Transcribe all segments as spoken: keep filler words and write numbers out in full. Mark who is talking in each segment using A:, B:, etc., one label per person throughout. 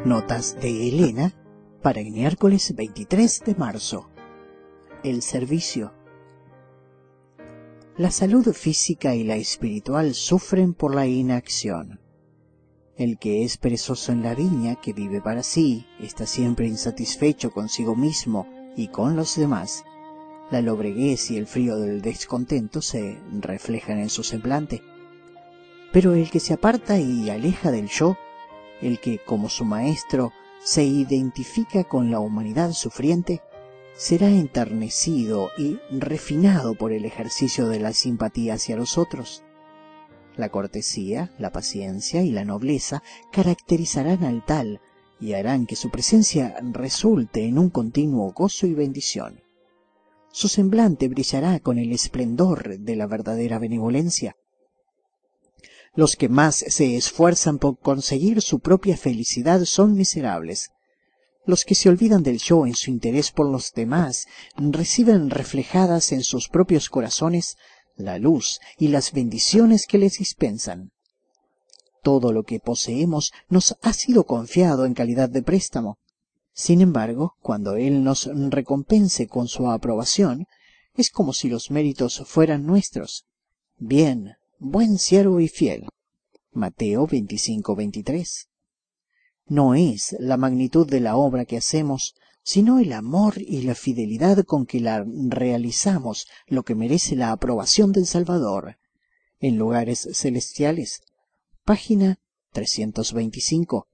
A: Notas de Elena para el miércoles veintitrés de marzo. El servicio. La salud física y la espiritual sufren por la inacción. El que es perezoso en la viña, que vive para sí, está siempre insatisfecho consigo mismo y con los demás. La lobreguez y el frío del descontento se reflejan en su semblante. Pero el que se aparta y aleja del yo, el que, como su maestro, se identifica con la humanidad sufriente, será enternecido y refinado por el ejercicio de la simpatía hacia los otros. La cortesía, la paciencia y la nobleza caracterizarán al tal y harán que su presencia resulte en un continuo gozo y bendición. Su semblante brillará con el esplendor de la verdadera benevolencia. Los que más se esfuerzan por conseguir su propia felicidad son miserables. Los que se olvidan del yo en su interés por los demás reciben reflejadas en sus propios corazones la luz y las bendiciones que les dispensan. Todo lo que poseemos nos ha sido confiado en calidad de préstamo. Sin embargo, cuando Él nos recompense con su aprobación, es como si los méritos fueran nuestros. Bien, buen siervo y fiel. Mateo veinticinco veintitrés. No es la magnitud de la obra que hacemos, sino el amor y la fidelidad con que la realizamos lo que merece la aprobación del Salvador. En lugares celestiales. Página trescientos veinticinco.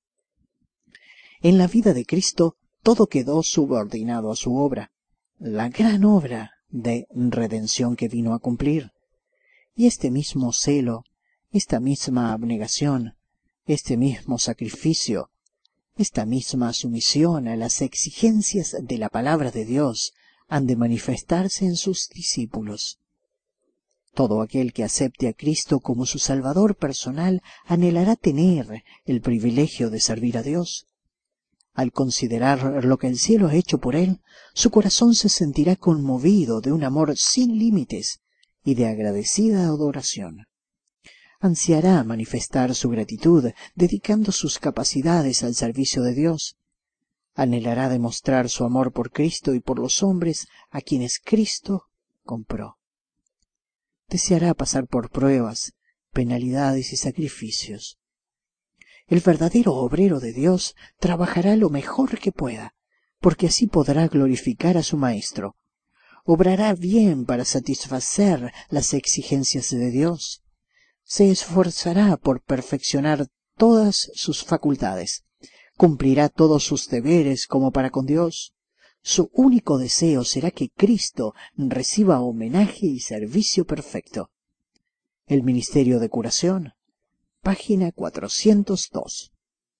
A: En la vida de Cristo todo quedó subordinado a su obra, la gran obra de redención que vino a cumplir. Y este mismo celo, esta misma abnegación, este mismo sacrificio, esta misma sumisión a las exigencias de la palabra de Dios han de manifestarse en sus discípulos. Todo aquel que acepte a Cristo como su Salvador personal anhelará tener el privilegio de servir a Dios. Al considerar lo que el cielo ha hecho por él, su corazón se sentirá conmovido de un amor sin límites y de agradecida adoración. Ansiará manifestar su gratitud, dedicando sus capacidades al servicio de Dios. Anhelará demostrar su amor por Cristo y por los hombres a quienes Cristo compró. Deseará pasar por pruebas, penalidades y sacrificios. El verdadero obrero de Dios trabajará lo mejor que pueda, porque así podrá glorificar a su Maestro. Obrará bien para satisfacer las exigencias de Dios. Se esforzará por perfeccionar todas sus facultades. Cumplirá todos sus deberes como para con Dios. Su único deseo será que Cristo reciba homenaje y servicio perfecto. El ministerio de curación. Página cuatrocientos dos.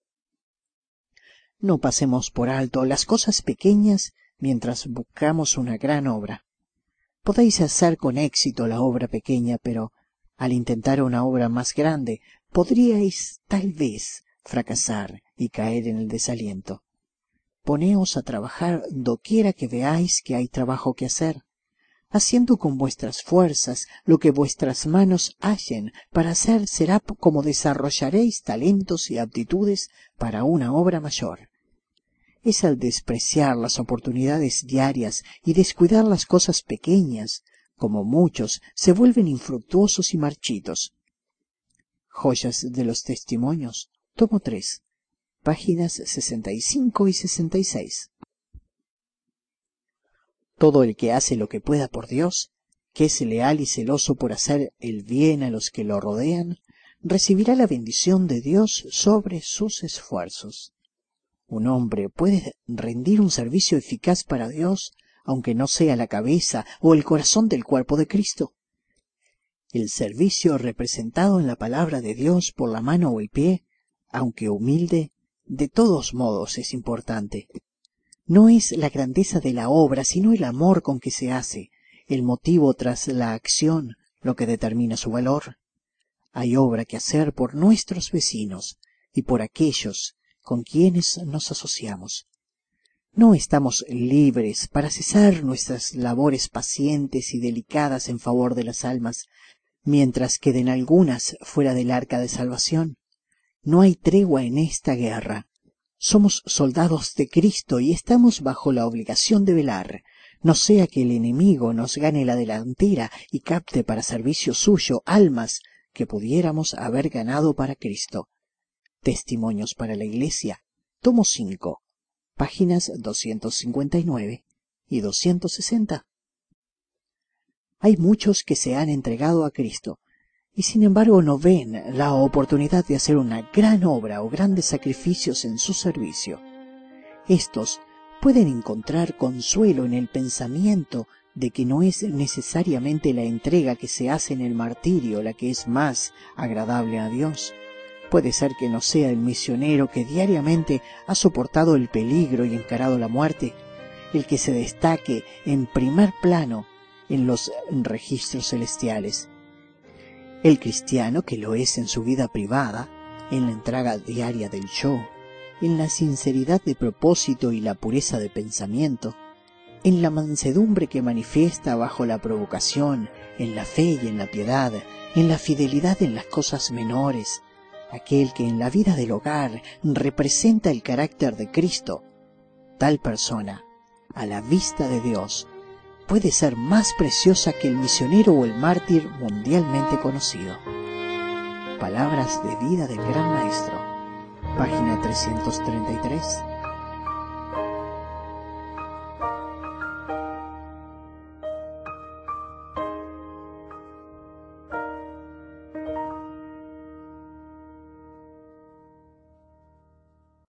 A: No pasemos por alto las cosas pequeñas mientras buscamos una gran obra. Podéis hacer con éxito la obra pequeña, pero al intentar una obra más grande, podríais tal vez fracasar y caer en el desaliento. Poneos a trabajar doquiera que veáis que hay trabajo que hacer, haciendo con vuestras fuerzas lo que vuestras manos hallen para hacer será como desarrollaréis talentos y aptitudes para una obra mayor. Es al despreciar las oportunidades diarias y descuidar las cosas pequeñas, como muchos se vuelven infructuosos y marchitos. Joyas de los Testimonios, tomo tres, páginas sesenta y cinco y sesenta y seis. Todo el que hace lo que pueda por Dios, que es leal y celoso por hacer el bien a los que lo rodean, recibirá la bendición de Dios sobre sus esfuerzos. Un hombre puede rendir un servicio eficaz para Dios, aunque no sea la cabeza o el corazón del cuerpo de Cristo. El servicio representado en la palabra de Dios por la mano o el pie, aunque humilde, de todos modos es importante. No es la grandeza de la obra, sino el amor con que se hace, el motivo tras la acción, lo que determina su valor. Hay obra que hacer por nuestros vecinos y por aquellos con quienes nos asociamos. No estamos libres para cesar nuestras labores pacientes y delicadas en favor de las almas, mientras queden algunas fuera del arca de salvación. No hay tregua en esta guerra. Somos soldados de Cristo y estamos bajo la obligación de velar, no sea que el enemigo nos gane la delantera y capte para servicio suyo almas que pudiéramos haber ganado para Cristo. Testimonios para la Iglesia, tomo cinco, páginas doscientos cincuenta y nueve y doscientos sesenta. Hay muchos que se han entregado a Cristo, y sin embargo no ven la oportunidad de hacer una gran obra o grandes sacrificios en su servicio. Estos pueden encontrar consuelo en el pensamiento de que no es necesariamente la entrega que se hace en el martirio la que es más agradable a Dios. Puede ser que no sea el misionero que diariamente ha soportado el peligro y encarado la muerte, el que se destaque en primer plano en los registros celestiales. El cristiano que lo es en su vida privada, en la entrega diaria del yo, en la sinceridad de propósito y la pureza de pensamiento, en la mansedumbre que manifiesta bajo la provocación, en la fe y en la piedad, en la fidelidad en las cosas menores, aquel que en la vida del hogar representa el carácter de Cristo, tal persona, a la vista de Dios, puede ser más preciosa que el misionero o el mártir mundialmente conocido. Palabras de vida del Gran Maestro, página trescientos treinta y tres